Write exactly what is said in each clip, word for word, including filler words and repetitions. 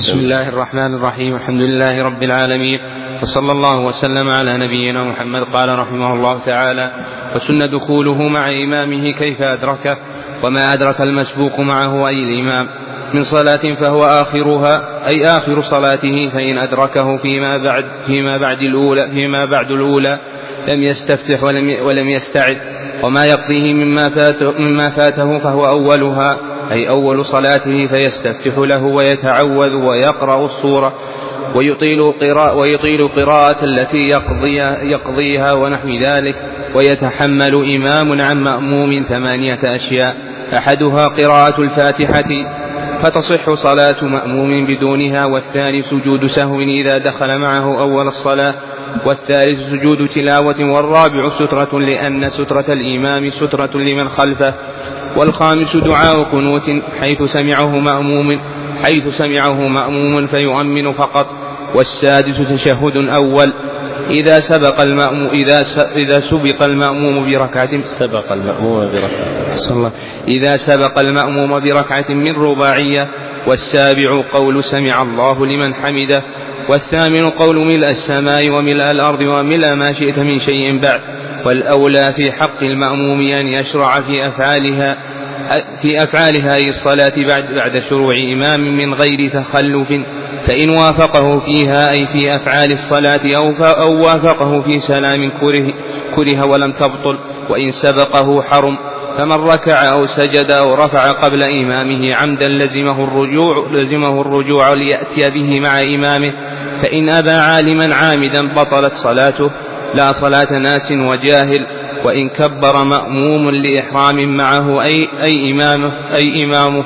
بسم الله الرحمن الرحيم. الحمد لله رب العالمين، وصلى الله وسلم على نبينا محمد. قال رحمه الله تعالى: وسن دخوله مع إمامه كيف أدركه، وما أدرك المسبوق معه أي الإمام من صلاة فهو آخرها أي آخر صلاته، فإن أدركه فيما بعد فيما بعد الأولى فيما بعد الأولى لم يستفتح ولم ولم يستعد، وما يقضيه مما فاته, مما فاته فهو أولها أي أول صلاته، فيستفتح له ويتعوذ ويقرأ السورة ويطيل قراءة, ويطيل قراءة التي يقضيها, يقضيها ونحو ذلك، ويتحمل إمام عن مأموم ثمانية أشياء: أحدها قراءة الفاتحة فتصح صلاة مأموم بدونها، والثاني سجود سهو إذا دخل معه أول الصلاة، والثالث سجود تلاوة، والرابع سترة لأن سترة الإمام سترة لمن خلفه، والخامس دعاء قنوت حيث سمعه مأموم حيث سمعه مأموم فيؤمن فقط، والسادس تشهد أول إذا سبق المأموم إذا إذا سبق المأموم بركعة سبق المأموم بركعة إذا سبق المأموم بركعة من رباعية، والسابع قول سمع الله لمن حمده، والثامن قول ملء السماء وملء الأرض وملء ما شئت من شيء بعد. والأولى في حق المأموم أن يشرع في أفعالها في أفعالها أي الصلاة بعد, بعد شروع إمام من غير تخلف، فإن وافقه فيها أي في أفعال الصلاة أو, أو وافقه في سلام كره, كره ولم تبطل، وإن سبقه حرم. فمن ركع أو سجد أو رفع قبل إمامه عمدا لزمه الرجوع, لزمه الرجوع ليأتي به مع إمامه، فإن أبى عالما عامدا بطلت صلاته لا صلاة ناس وجاهل. وإن كبر مأموم لإحرام معه أي, أي, إمامه أي إمامه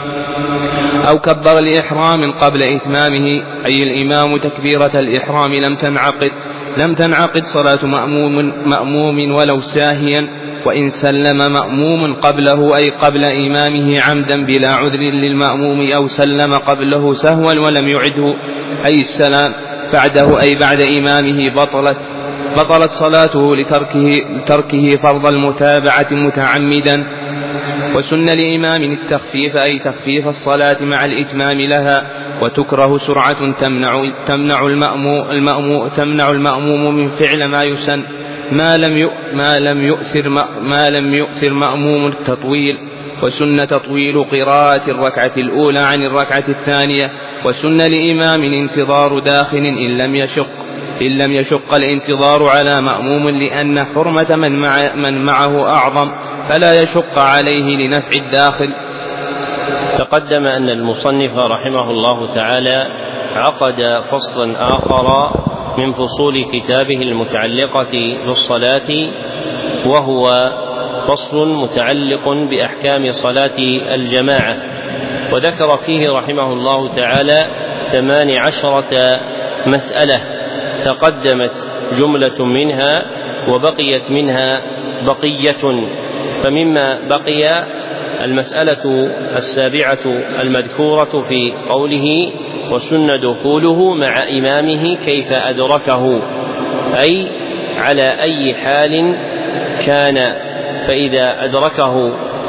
أو كبر لإحرام قبل إتمامه أي الإمام تكبيرة الإحرام لم تنعقد لم تنعقد صلاة مأموم, مأموم ولو ساهيا. وإن سلم مأموم قبله أي قبل إمامه عمدا بلا عذر للمأموم، أو سلم قبله سهوا ولم يعده أي السلام بعده أي بعد إمامه بطلت بطلت صلاته لتركه, لتركه فرض المتابعة متعمدا. وسن لإمام التخفيف أي تخفيف الصلاة مع الإتمام لها، وتكره سرعة تمنع, تمنع, المأموم, المأموم تمنع المأموم من فعل ما يسن ما لم ما لم يؤثر ما لم يؤثر مأموم التطويل. وسن تطويل قراءة الركعة الأولى عن الركعة الثانية. وسن لإمام انتظار داخل إن لم يشق إن لم يشق الانتظار على مأموم، لأن حرمة من, مع من معه أعظم فلا يشق عليه لنفع الداخل. تقدم أن المصنف رحمه الله تعالى عقد فصلا آخر من فصول كتابه المتعلقة بالصلاة، وهو فصل متعلق بأحكام صلاة الجماعة، وذكر فيه رحمه الله تعالى ثمان عشرة مسألة تقدمت جملة منها وبقيت منها بقية. فمما بقي المسألة السابعة المذكورة في قوله: وسن دخوله مع إمامه كيف أدركه، أي على أي حال كان، فإذا أدركه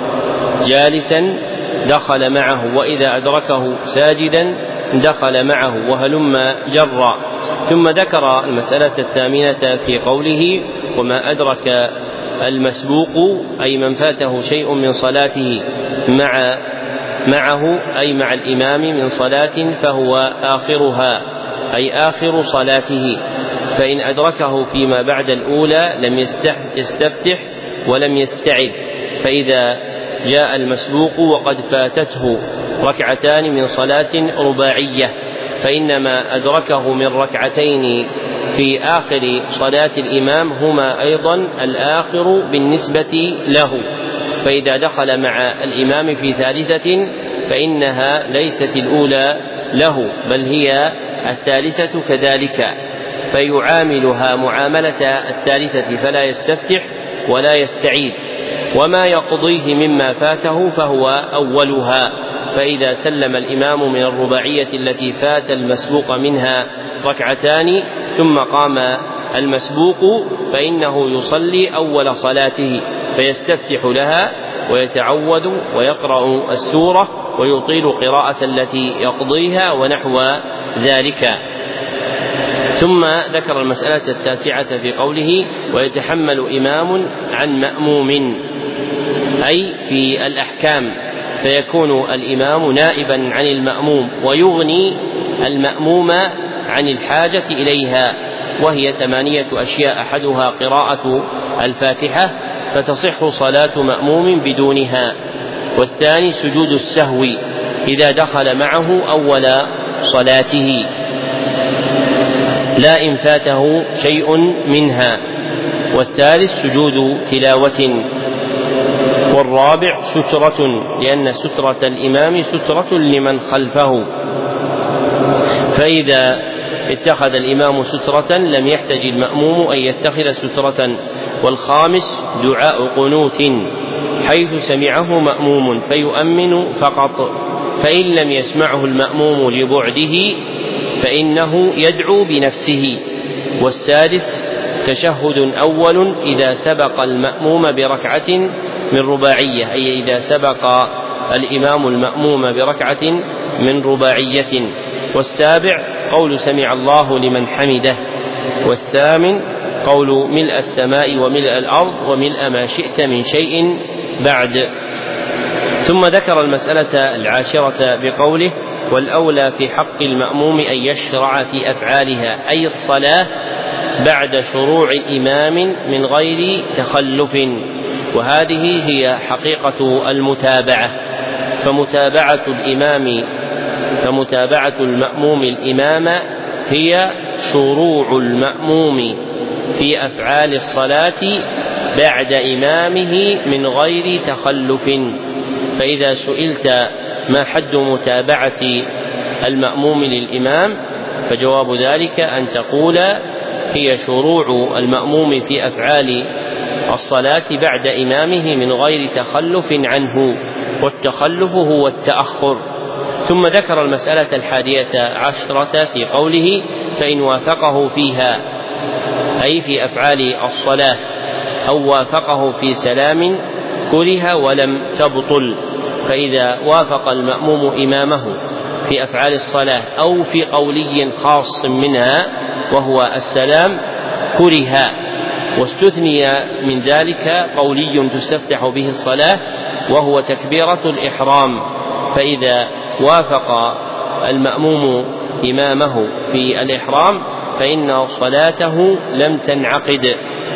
جالسا دخل معه، وإذا أدركه ساجدا دخل معه، وهلم جرا. ثم ذكر المسألة الثامنة في قوله: وما أدرك المسبوق أي من فاته شيء من صلاته مع معه أي مع الإمام من صلاة فهو آخرها أي آخر صلاته، فإن أدركه فيما بعد الأولى لم يستفتح ولم يستعد، فإذا جاء المسبوق وقد فاتته ركعتان من صلاة رباعية فإنما أدركه من ركعتين في آخر صلاة الإمام هما أيضا الآخر بالنسبة له، فإذا دخل مع الإمام في ثالثة فإنها ليست الأولى له بل هي الثالثة كذلك، فيعاملها معاملة الثالثة فلا يستفتح ولا يستعيد. وما يقضيه مما فاته فهو أولها، فإذا سلم الإمام من الرباعية التي فات المسبوق منها ركعتان ثم قام المسبوق فإنه يصلي أول صلاته فيستفتح لها ويتعوذ ويقرأ السورة ويطيل قراءة التي يقضيها ونحو ذلك. ثم ذكر المسألة التاسعة في قوله: ويتحمل إمام عن مأموم، أي في الأحكام، فيكون الإمام نائبا عن المأموم ويغني المأموم عن الحاجة إليها، وهي ثمانية أشياء: أحدها قراءة الفاتحة فتصح صلاة مأموم بدونها، والثاني سجود السهو إذا دخل معه أول صلاته لا إن فاته شيء منها، والثالث سجود تلاوة، والرابع سترة، لأن سترة الإمام سترة لمن خلفه، فإذا اتخذ الإمام سترة لم يحتج المأموم أن يتخذ سترة. والخامس دعاء قنوت حيث سمعه مأموم فيؤمن فقط، فإن لم يسمعه المأموم لبعده فإنه يدعو بنفسه. والسادس تشهد أول إذا سبق المأموم بركعة من رباعية، أي إذا سبق الإمام المأموم بركعة من رباعية. والسابع قول سمع الله لمن حمده. والثامن قول ملء السماء وملء الأرض وملء ما شئت من شيء بعد. ثم ذكر المسألة العاشرة بقوله: والأولى في حق المأموم أن يشرع في أفعالها، أي الصلاة بعد شروع إمام من غير تخلف، وهذه هي حقيقة المتابعة. فمتابعة الإمام فمتابعة المأموم الإمام هي شروع المأموم في أفعال الصلاة بعد إمامه من غير تخلف. فإذا سئلت ما حد متابعة المأموم للإمام فجواب ذلك أن تقول: هي شروع المأموم في أفعال الصلاة بعد إمامه من غير تخلف عنه، والتخلف هو التأخر. ثم ذكر المسألة الحادية عشرة في قوله: فإن وافقه فيها، أي في أفعال الصلاة، أو وافقه في سلام كره ولم تبطل. فإذا وافق المأموم إمامه في أفعال الصلاة أو في قولي خاص منها وهو السلام كره. واستثني من ذلك قولي تستفتح به الصلاة وهو تكبيرة الإحرام، فإذا وافق المأموم إمامه في الإحرام فإن صلاته لم تنعقد،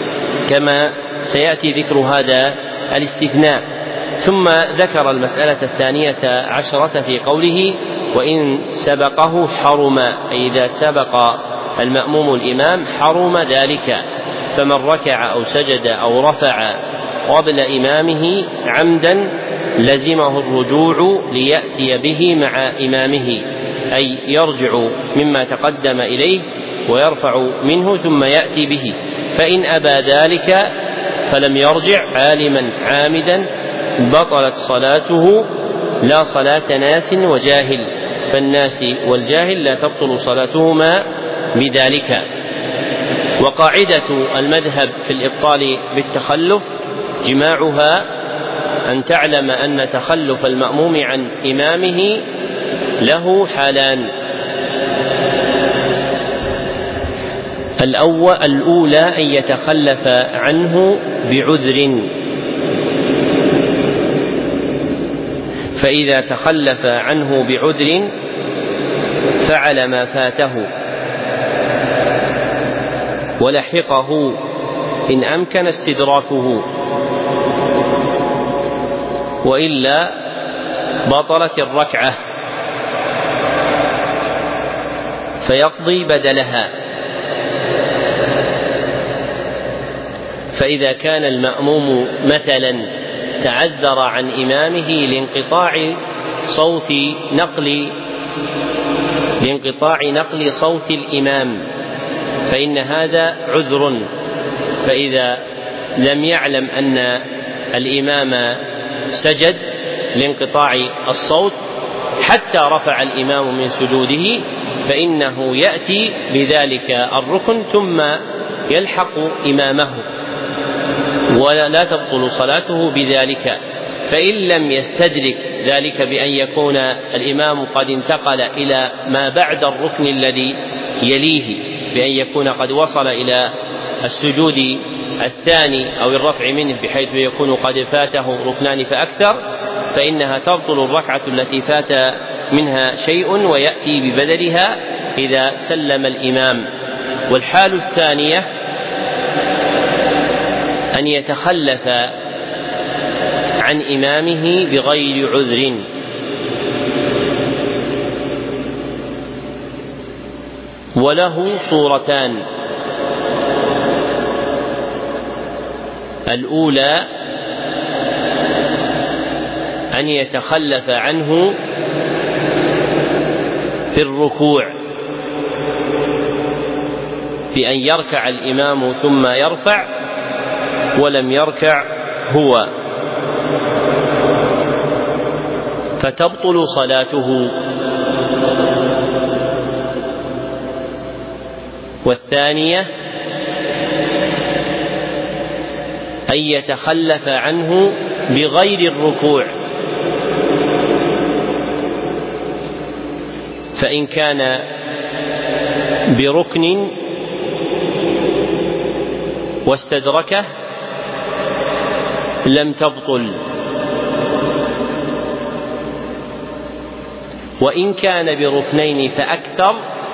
كما سيأتي ذكر هذا الاستثناء. ثم ذكر المسألة الثانية عشرة في قوله: وإن سبقه حرم، أي إذا سبق المأموم الإمام حرم ذلك، فمن ركع أو سجد أو رفع قبل إمامه عمدا لزمه الرجوع ليأتي به مع إمامه، أي يرجع مما تقدم إليه ويرفع منه ثم يأتي به. فإن أبى ذلك فلم يرجع عالما عامدا بطلت صلاته، لا صلاة ناس وجاهل، فالناس والجاهل لا تبطل صلاتهما بذلك. وقاعدة المذهب في الإبطال بالتخلف جماعها أن تعلم أن تخلف المأموم عن إمامه له حالان: الأولى أن يتخلف عنه بعذر، فإذا تخلف عنه بعذر فعل ما فاته ولحقه إن أمكن استدراكه، وإلا بطلت الركعة فيقضي بدلها. فإذا كان المأموم مثلا تعذر عن إمامه لانقطاع صوت نقل لانقطاع نقل صوت الإمام فإن هذا عذر، فإذا لم يعلم أن الإمام سجد لانقطاع الصوت حتى رفع الإمام من سجوده فإنه يأتي بذلك الركن ثم يلحق إمامه ولا تبطل صلاته بذلك. فإن لم يستدرك ذلك بأن يكون الإمام قد انتقل إلى ما بعد الركن الذي يليه، بأن يكون قد وصل إلى السجود الثاني أو الرفع منه بحيث يكون قد فاته ركنان فأكثر، فإنها تبطل الركعة التي فات منها شيء ويأتي ببدلها إذا سلم الإمام. والحال الثانية أن يتخلف عن إمامه بغير عذر، وله صورتان: الأولى أن يتخلف عنه في الركوع بأن يركع الإمام ثم يرفع ولم يركع هو، فتبطل صلاته. والثانية أن يتخلف عنه بغير الركوع، فإن كان بركن واستدركه لم تبطل، وإن كان بركنين فأكثر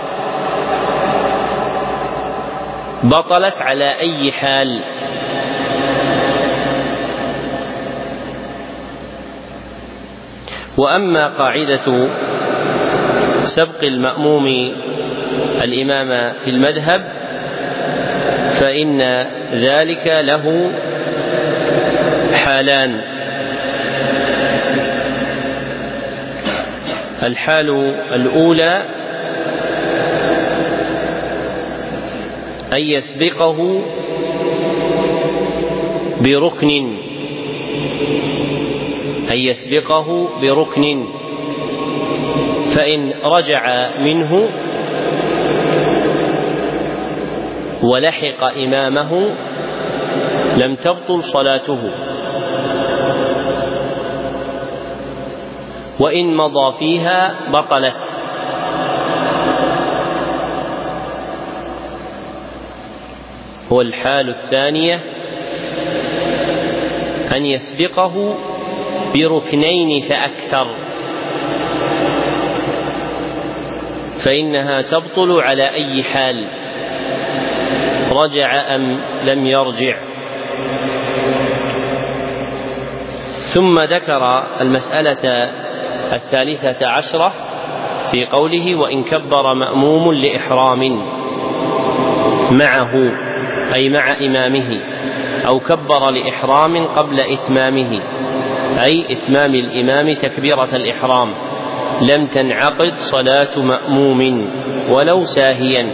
بطلت على أي حال. وأما قاعدة سبق المأموم الإمام في المذهب فإن ذلك له حالان: الحال الأولى أن يسبقه بركن أن يسبقه بركن فإن رجع منه ولحق إمامه لم تبطل صلاته، وإن مضى فيها بطلت. والحال الثانية أن يسبقه بركنين فأكثر، فإنها تبطل على أي حال، رجع أم لم يرجع. ثم ذكر المسألة الثالثة عشرة في قوله: وإن كبر مأموم لإحرام معه، أي مع إمامه، أو كبر لإحرام قبل إتمامه، أي إتمام الإمام تكبيرة الإحرام، لم تنعقد صلاة مأموم ولو ساهيا.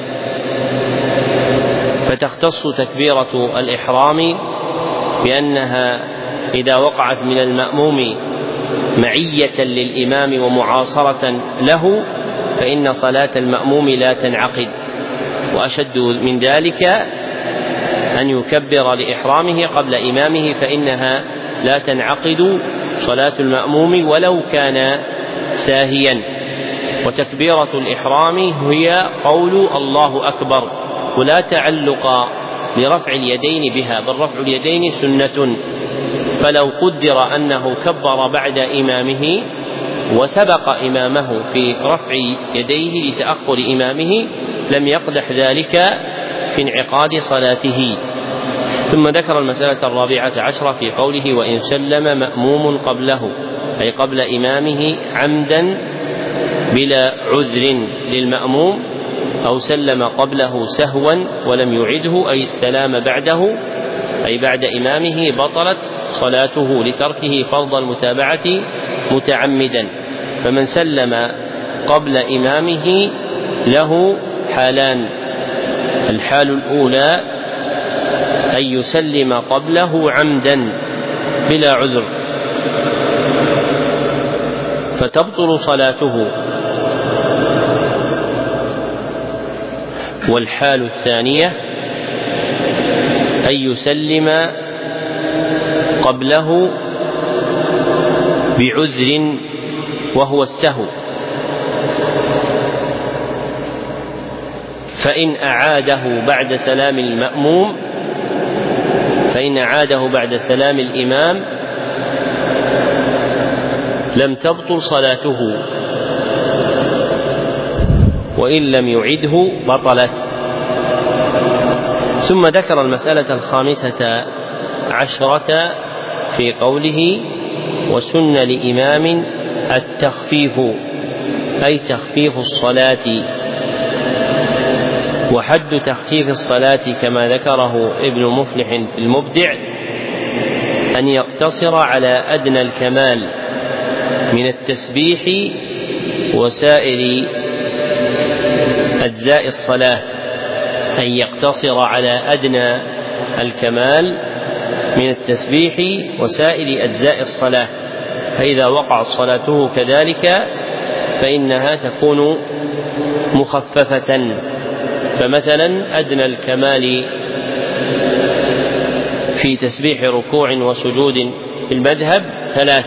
فتختص تكبيرة الإحرام بأنها إذا وقعت من المأموم معية للإمام ومعاصرة له فإن صلاة المأموم لا تنعقد. وأشد من ذلك أن يكبر لإحرامه قبل إمامه، فإنها لا تنعقد صلاة المأموم ولو كان ساهيا. وتكبيرة الإحرام هي قول الله أكبر، ولا تعلق لرفع اليدين بها، بل رفع اليدين سنة. فلو قدر أنه كبر بعد إمامه وسبق إمامه في رفع يديه لتأخر إمامه لم يقدح ذلك في انعقاد صلاته. ثم ذكر المسألة الرابعة عشرة في قوله: وإن سلم مأموم قبله، أي قبل إمامه عمدا بلا عذر للمأموم، أو سلم قبله سهوا ولم يعده، أي السلام بعده أي بعد إمامه، بطلت صلاته لتركه فرض المتابعة متعمدا. فمن سلم قبل إمامه له حالان: الحال الأولى أن يسلم قبله عمدا بلا عذر فتبطل صلاته. والحال الثانية أن يسلم قبله بعذر وهو السهو، فإن أعاده بعد سلام المأموم فإن أعاده بعد سلام الإمام لم تبطل صلاته، وإن لم يعده بطلت. ثم ذكر المسألة الخامسة عشرة في قوله وسن لإمام التخفيف، أي تخفيف الصلاة. وحد تخفيف الصلاة كما ذكره ابن مفلح في المبدع أن يقتصر على أدنى الكمال من التسبيح وسائر أجزاء الصلاة، أن يقتصر على أدنى الكمال من التسبيح وسائر أجزاء الصلاة، فإذا وقعت صلاته كذلك فإنها تكون مخففة. فمثلا أدنى الكمال في تسبيح ركوع وسجود في المذهب ثلاث،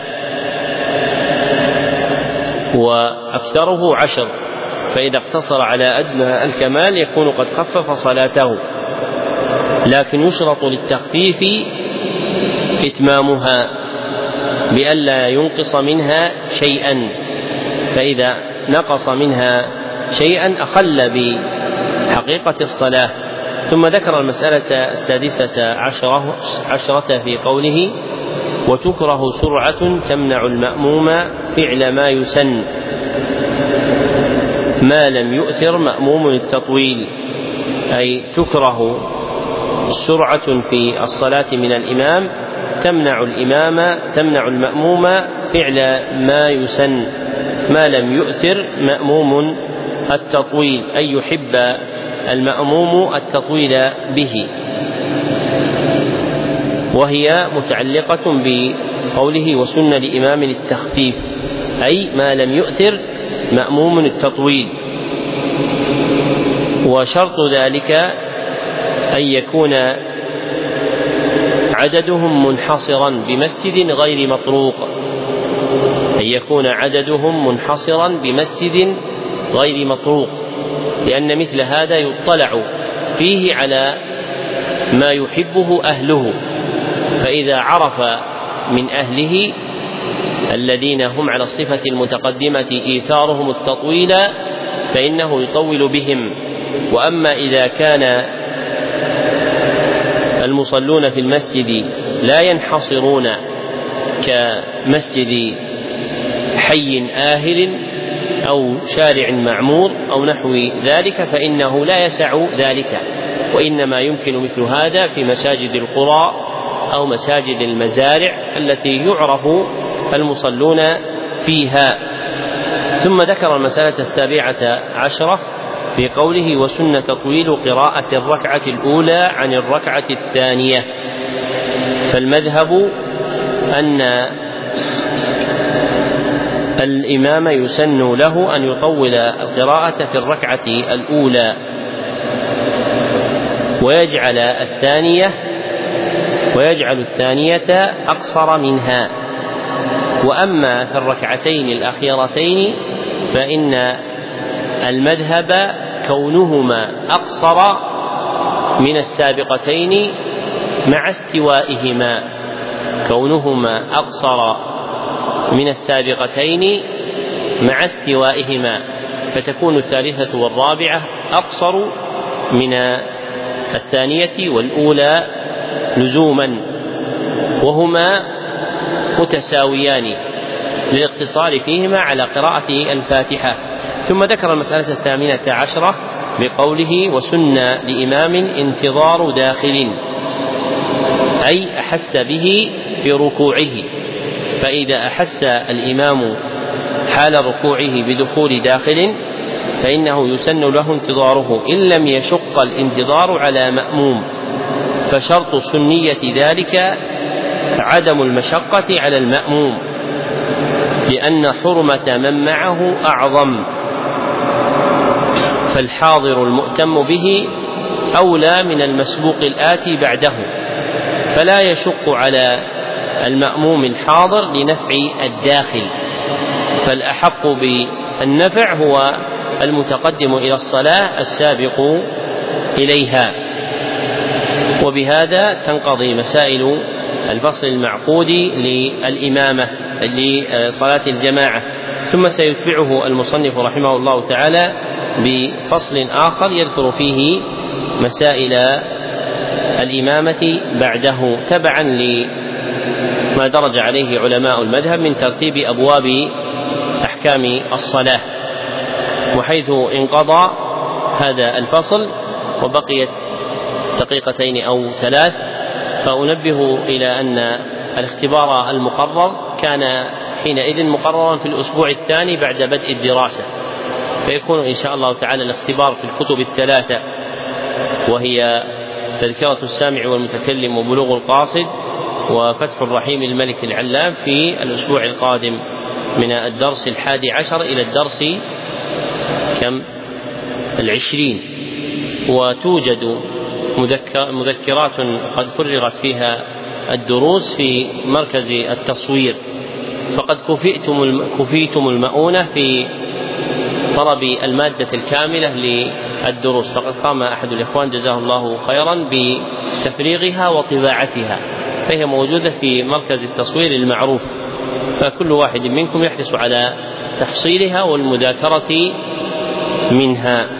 وأكثره عشر، فإذا اقتصر على أدنى الكمال يكون قد خفف صلاته، لكن يشرط للتخفيف إتمامها بألا ينقص منها شيئا، فإذا نقص منها شيئا أخل بحقيقة الصلاة. ثم ذكر المسألة السادسة عشرة, عشرة في قوله وتكره سرعة تمنع المأموم فعل ما يسن ما لم يؤثر مأموم التطويل، أي تكره سرعة في الصلاة من الإمام تمنع الإمام تمنع المأموم فعل ما يسن ما لم يؤثر مأموم التطويل، أي يحب المأموم التطويل به، وهي متعلقة بقوله وسن لإمام التخفيف، أي ما لم يؤثر مأموم التطويل. وشرط ذلك أن يكون عددهم منحصرا بمسجد غير مطروق، أن يكون عددهم منحصرا بمسجد غير مطروق، لأن مثل هذا يطلع فيه على ما يحبه أهله، فإذا عرف من أهله الذين هم على الصفة المتقدمة إيثارهم التطويل فإنه يطول بهم. وأما إذا كان المصلون في المسجد لا ينحصرون كمسجد حي آهل أو شارع معمور أو نحو ذلك فإنه لا يسع ذلك، وإنما يمكن مثل هذا في مساجد القرى أو مساجد المزارع التي يعرف المصلون فيها. ثم ذكر المسألة السابعة عشرة في قوله وسن تطويل قراءة الركعة الأولى عن الركعة الثانية، فالمذهب أن الإمام يسن له أن يطول القراءة في الركعة الأولى ويجعل الثانية ويجعل الثانية أقصر منها. وأما في الركعتين الأخيرتين فإن المذهب كونهما أقصر من السابقتين مع استوائهما كونهما أقصر من السابقتين مع استوائهما فتكون الثالثة والرابعة أقصر من الثانية والأولى لزوما، وهما متساويان للاقتصار فيهما على قراءة الفاتحة. ثم ذكر المسألة الثامنة عشرة بقوله وسن لإمام انتظار داخل، أي أحس به في ركوعه، فإذا أحس الإمام حال ركوعه بدخول داخل فإنه يسن له انتظاره إن لم يشق الانتظار على مأموم، فشرط سنية ذلك عدم المشقة على المأموم، لأن حرمة من معه أعظم، فالحاضر المؤتم به أولى من المسبوق الآتي بعده، فلا يشق على المأموم الحاضر لنفع الداخل، فالأحق بالنفع هو المتقدم إلى الصلاة السابق إليها. وبهذا تنقضي مسائل الفصل المعقود للإمامة لصلاة الجماعة. ثم سيتبعه المصنف رحمه الله تعالى بفصل آخر يذكر فيه مسائل الإمامة بعده تبعا لما درج عليه علماء المذهب من ترتيب أبواب أحكام الصلاة. وحيث انقضى هذا الفصل وبقيت دقيقتين أو ثلاث، فأنبه إلى أن الاختبار المقرر كان حينئذ مقررا في الأسبوع الثاني بعد بدء الدراسة، فيكون إن شاء الله تعالى الاختبار في الكتب الثلاثة وهي تذكرة السامع والمتكلم وبلوغ القاصد وفتح الرحيم الملك العلام في الأسبوع القادم من الدرس الحادي عشر إلى الدرس كم العشرين. وتوجد مذكرات قد فرغت فيها الدروس في مركز التصوير، فقد كفيتم كفيتم المؤونة في طلب المادة الكاملة للدروس، فقد قام أحد الإخوان جزاه الله خيرا بتفريغها وطباعتها، فهي موجودة في مركز التصوير المعروف، فكل واحد منكم يحرص على تحصيلها والمذاكرة منها.